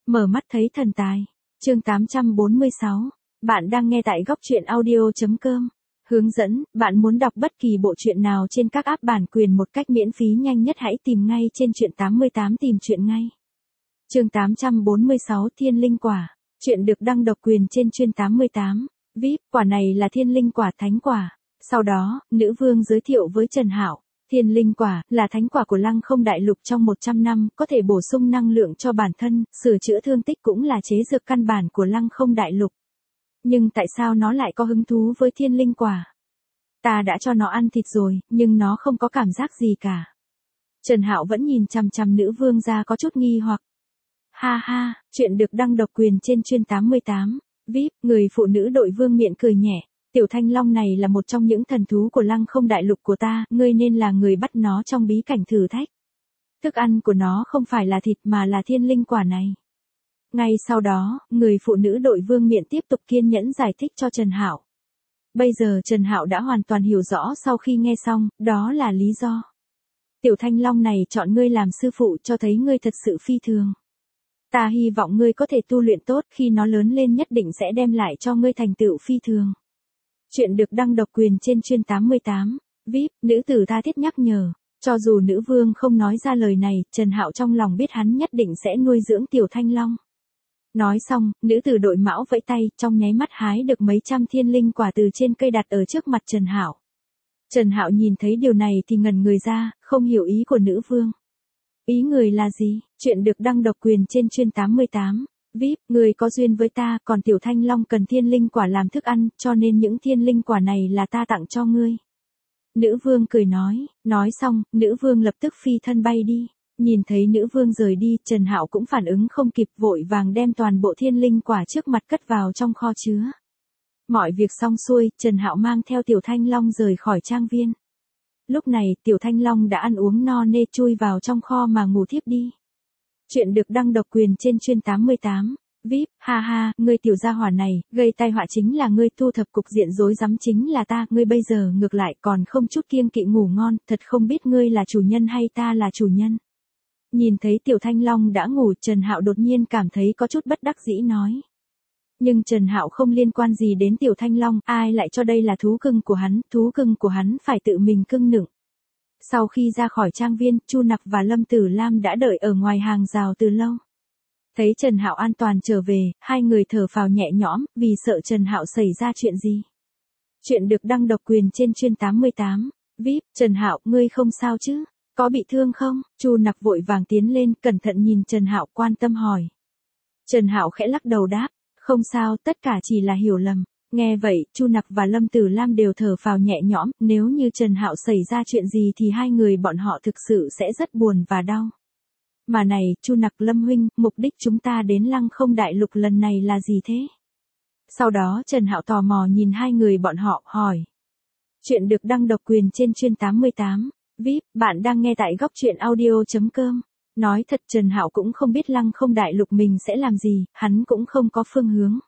Mở mắt thấy thần tài. Chương 846. Bạn đang nghe tại góc truyện audio.com. Hướng dẫn, bạn muốn đọc bất kỳ bộ truyện nào trên các app bản quyền một cách miễn phí nhanh nhất hãy tìm ngay trên truyện 88 tìm truyện ngay. Chương 846 Thiên linh quả. Truyện được đăng độc quyền trên truyện 88. VIP, quả này là thiên linh quả thánh quả. Sau đó, nữ vương giới thiệu với Trần Hạo. Thiên linh quả là thánh quả của Lăng Không Đại Lục trong 100 năm, có thể bổ sung năng lượng cho bản thân, sửa chữa thương tích cũng là chế dược căn bản của Lăng Không Đại Lục. Nhưng tại sao nó lại có hứng thú với thiên linh quả? Ta đã cho nó ăn thịt rồi, nhưng nó không có cảm giác gì cả. Trần Hạo vẫn nhìn chằm chằm nữ vương ra có chút nghi hoặc. Ha ha, chuyện được đăng độc quyền trên truyện 88. VIP, người phụ nữ đội vương miệng cười nhẹ. Tiểu Thanh Long này là một trong những thần thú của Lăng Không Đại Lục của ta, ngươi nên là người bắt nó trong bí cảnh thử thách. Thức ăn của nó không phải là thịt mà là thiên linh quả này. Ngay sau đó, người phụ nữ đội vương miện tiếp tục kiên nhẫn giải thích cho Trần Hạo. Bây giờ Trần Hạo đã hoàn toàn hiểu rõ sau khi nghe xong, đó là lý do. Tiểu Thanh Long này chọn ngươi làm sư phụ cho thấy ngươi thật sự phi thường. Ta hy vọng ngươi có thể tu luyện tốt, khi nó lớn lên nhất định sẽ đem lại cho ngươi thành tựu phi thường. Chuyện được đăng độc quyền trên truyện 88. VIP, nữ tử tha thiết nhắc nhở. Cho dù nữ vương không nói ra lời này, Trần Hạo trong lòng biết hắn nhất định sẽ nuôi dưỡng Tiểu Thanh Long. Nói xong, nữ tử đội mão vẫy tay, trong nháy mắt hái được mấy trăm thiên linh quả từ trên cây đặt ở trước mặt Trần Hạo. Trần Hạo nhìn thấy điều này thì ngẩn người ra, không hiểu ý của nữ vương. Ý người là gì? Chuyện được đăng độc quyền trên truyện 88. VIP, người có duyên với ta, còn Tiểu Thanh Long cần thiên linh quả làm thức ăn, cho nên những thiên linh quả này là ta tặng cho ngươi. Nữ vương cười nói xong, nữ vương lập tức phi thân bay đi. Nhìn thấy nữ vương rời đi, Trần Hạo cũng phản ứng không kịp, vội vàng đem toàn bộ thiên linh quả trước mặt cất vào trong kho chứa. Mọi việc xong xuôi, Trần Hạo mang theo Tiểu Thanh Long rời khỏi trang viên. Lúc này, Tiểu Thanh Long đã ăn uống no nê chui vào trong kho mà ngủ thiếp đi. Chuyện được đăng độc quyền trên truyện 88. VIP, ha ha, ngươi tiểu gia hỏa này, gây tai họa chính là ngươi, thu thập cục diện rối rắm chính là ta, ngươi bây giờ ngược lại còn không chút kiêng kỵ ngủ ngon, thật không biết ngươi là chủ nhân hay ta là chủ nhân. Nhìn thấy Tiểu Thanh Long đã ngủ, Trần Hạo đột nhiên cảm thấy có chút bất đắc dĩ nói. Nhưng Trần Hạo không liên quan gì đến Tiểu Thanh Long, ai lại cho đây là thú cưng của hắn phải tự mình cưng nựng. Sau khi ra khỏi trang viên, Chu Nặc và Lâm Tử Lam đã đợi ở ngoài hàng rào từ lâu. Thấy Trần Hạo an toàn trở về, hai người thở phào nhẹ nhõm, vì sợ Trần Hạo xảy ra chuyện gì. Chuyện được đăng độc quyền trên truyện 88. VIP, Trần Hạo, ngươi không sao chứ? Có bị thương không? Chu Nặc vội vàng tiến lên, cẩn thận nhìn Trần Hạo, quan tâm hỏi. Trần Hạo khẽ lắc đầu đáp, không sao, tất cả chỉ là hiểu lầm. Nghe vậy, Chu Nặc và Lâm Tử Lam đều thở phào nhẹ nhõm, nếu như Trần Hạo xảy ra chuyện gì thì hai người bọn họ thực sự sẽ rất buồn và đau. Mà này, Chu Nặc, Lâm huynh, mục đích chúng ta đến Lăng Không Đại Lục lần này là gì thế? Sau đó Trần Hạo tò mò nhìn hai người bọn họ, hỏi. Chuyện được đăng độc quyền trên truyện 88. VIP, bạn đang nghe tại góc truyện audio.com. Nói thật, Trần Hạo cũng không biết Lăng Không Đại Lục mình sẽ làm gì, hắn cũng không có phương hướng.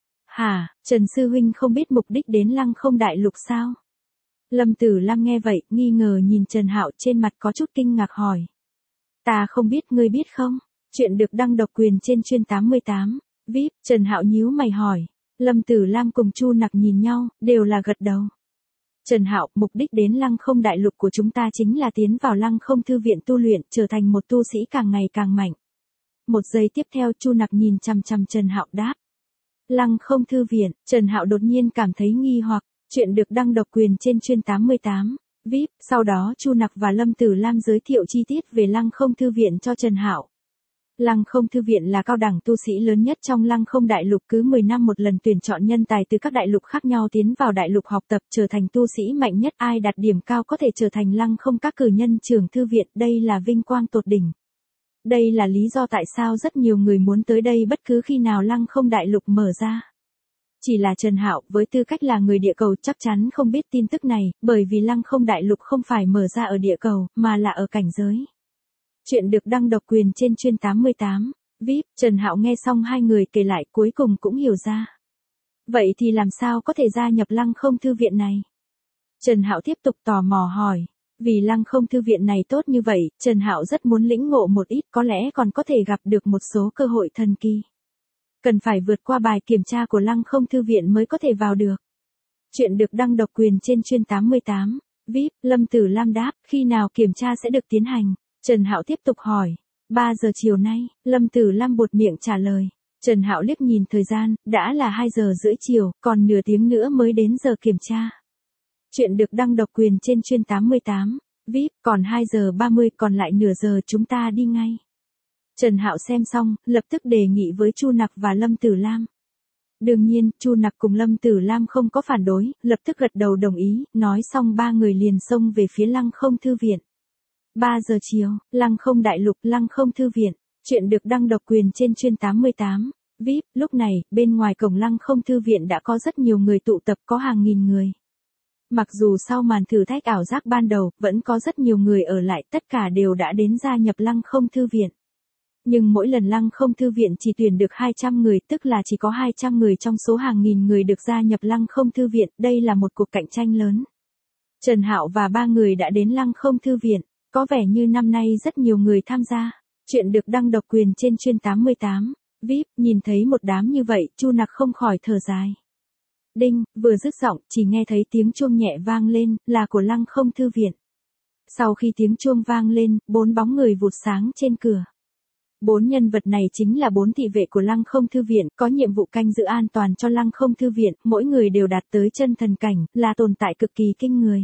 Hả, Trần Sư huynh không biết mục đích đến Lăng Không Đại Lục sao? Lâm Tử Lam nghe vậy, nghi ngờ nhìn Trần Hạo, trên mặt có chút kinh ngạc hỏi. Ta không biết, ngươi biết không? Chuyện được đăng độc quyền trên truyện 88. VIP, Trần Hạo nhíu mày hỏi. Lâm Tử Lam cùng Chu Nặc nhìn nhau, đều là gật đầu. Trần Hạo, mục đích đến Lăng Không Đại Lục của chúng ta chính là tiến vào Lăng Không Thư Viện tu luyện, trở thành một tu sĩ càng ngày càng mạnh. Một giây tiếp theo, Chu Nặc nhìn chằm chằm Trần Hạo đáp. Lăng Không Thư Viện, Trần Hạo đột nhiên cảm thấy nghi hoặc. Chuyện được đăng độc quyền trên truyện 88. VIP, sau đó Chu Nặc và Lâm Tử Lam giới thiệu chi tiết về Lăng Không Thư Viện cho Trần Hạo. Lăng Không Thư Viện là cao đẳng tu sĩ lớn nhất trong Lăng Không Đại Lục, cứ 10 năm một lần tuyển chọn nhân tài từ các đại lục khác nhau tiến vào đại lục học tập, trở thành tu sĩ mạnh nhất, ai đạt điểm cao có thể trở thành Lăng Không các cử nhân trưởng thư viện, đây là vinh quang tột đỉnh. Đây là lý do tại sao rất nhiều người muốn tới đây bất cứ khi nào Lăng Không Đại Lục mở ra. Chỉ là Trần Hạo, với tư cách là người địa cầu chắc chắn không biết tin tức này, bởi vì Lăng Không Đại Lục không phải mở ra ở địa cầu, mà là ở cảnh giới. Chuyện được đăng độc quyền trên truyện 88. VIP, Trần Hạo nghe xong hai người kể lại cuối cùng cũng hiểu ra. Vậy thì làm sao có thể gia nhập Lăng Không Thư Viện này? Trần Hạo tiếp tục tò mò hỏi. Vì Lăng Không thư viện này tốt như vậy, Trần Hạo rất muốn lĩnh ngộ một ít, có lẽ còn có thể gặp được một số cơ hội thần kỳ. Cần phải vượt qua bài kiểm tra của Lăng Không thư viện mới có thể vào được. Chuyện được đăng độc quyền trên chuyên 88. VIP, Lâm Tử Lam đáp, khi nào kiểm tra sẽ được tiến hành? Trần Hạo tiếp tục hỏi. 3 giờ chiều nay, Lâm Tử Lam buột miệng trả lời. Trần Hạo liếc nhìn thời gian, đã là 2 giờ rưỡi chiều, còn nửa tiếng nữa mới đến giờ kiểm tra. Chuyện được đăng độc quyền trên chuyên 88. VIP, còn 2 giờ 30, còn lại nửa giờ chúng ta đi ngay. Trần Hạo xem xong, lập tức đề nghị với Chu Nặc và Lâm Tử Lam. Đương nhiên, Chu Nặc cùng Lâm Tử Lam không có phản đối, lập tức gật đầu đồng ý, nói xong ba người liền xông về phía Lăng Không thư viện. 3 giờ chiều, Lăng Không đại lục, Lăng Không thư viện. Chuyện được đăng độc quyền trên chuyên 88. VIP, lúc này, bên ngoài cổng Lăng Không thư viện đã có rất nhiều người tụ tập, có hàng nghìn người. Mặc dù sau màn thử thách ảo giác ban đầu, vẫn có rất nhiều người ở lại, tất cả đều đã đến gia nhập Lăng Không thư viện. Nhưng mỗi lần Lăng Không thư viện chỉ tuyển được 200 người, tức là chỉ có 200 người trong số hàng nghìn người được gia nhập Lăng Không thư viện, đây là một cuộc cạnh tranh lớn. Trần Hạo và ba người đã đến Lăng Không thư viện, có vẻ như năm nay rất nhiều người tham gia. Chuyện được đăng độc quyền trên chuyên 88. VIP, nhìn thấy một đám như vậy, Chu Nặc không khỏi thở dài. Đinh, vừa dứt giọng, chỉ nghe thấy tiếng chuông nhẹ vang lên, là của Lăng Không thư viện. Sau khi tiếng chuông vang lên, 4 bóng người vụt sáng trên cửa. 4 nhân vật này chính là 4 thị vệ của Lăng Không thư viện, có nhiệm vụ canh giữ an toàn cho Lăng Không thư viện, mỗi người đều đạt tới chân thần cảnh, là tồn tại cực kỳ kinh người.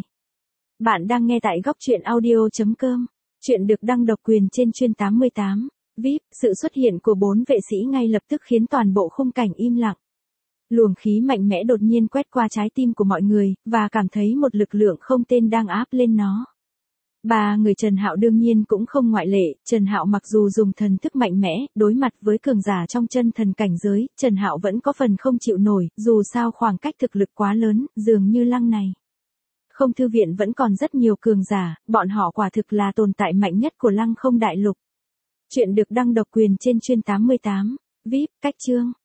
Bạn đang nghe tại góc truyện audio.com. Chuyện được đăng độc quyền trên chuyên 88. VIP, sự xuất hiện của 4 vệ sĩ ngay lập tức khiến toàn bộ khung cảnh im lặng. Luồng khí mạnh mẽ đột nhiên quét qua trái tim của mọi người, và cảm thấy một lực lượng không tên đang áp lên nó. Ba người Trần Hạo đương nhiên cũng không ngoại lệ, Trần Hạo mặc dù dùng thần thức mạnh mẽ, đối mặt với cường giả trong chân thần cảnh giới, Trần Hạo vẫn có phần không chịu nổi, dù sao khoảng cách thực lực quá lớn, dường như Lăng này. Không thư viện vẫn còn rất nhiều cường giả, bọn họ quả thực là tồn tại mạnh nhất của Lăng Không đại lục. Chuyện được đăng độc quyền trên chuyên 88. VIP, cách chương.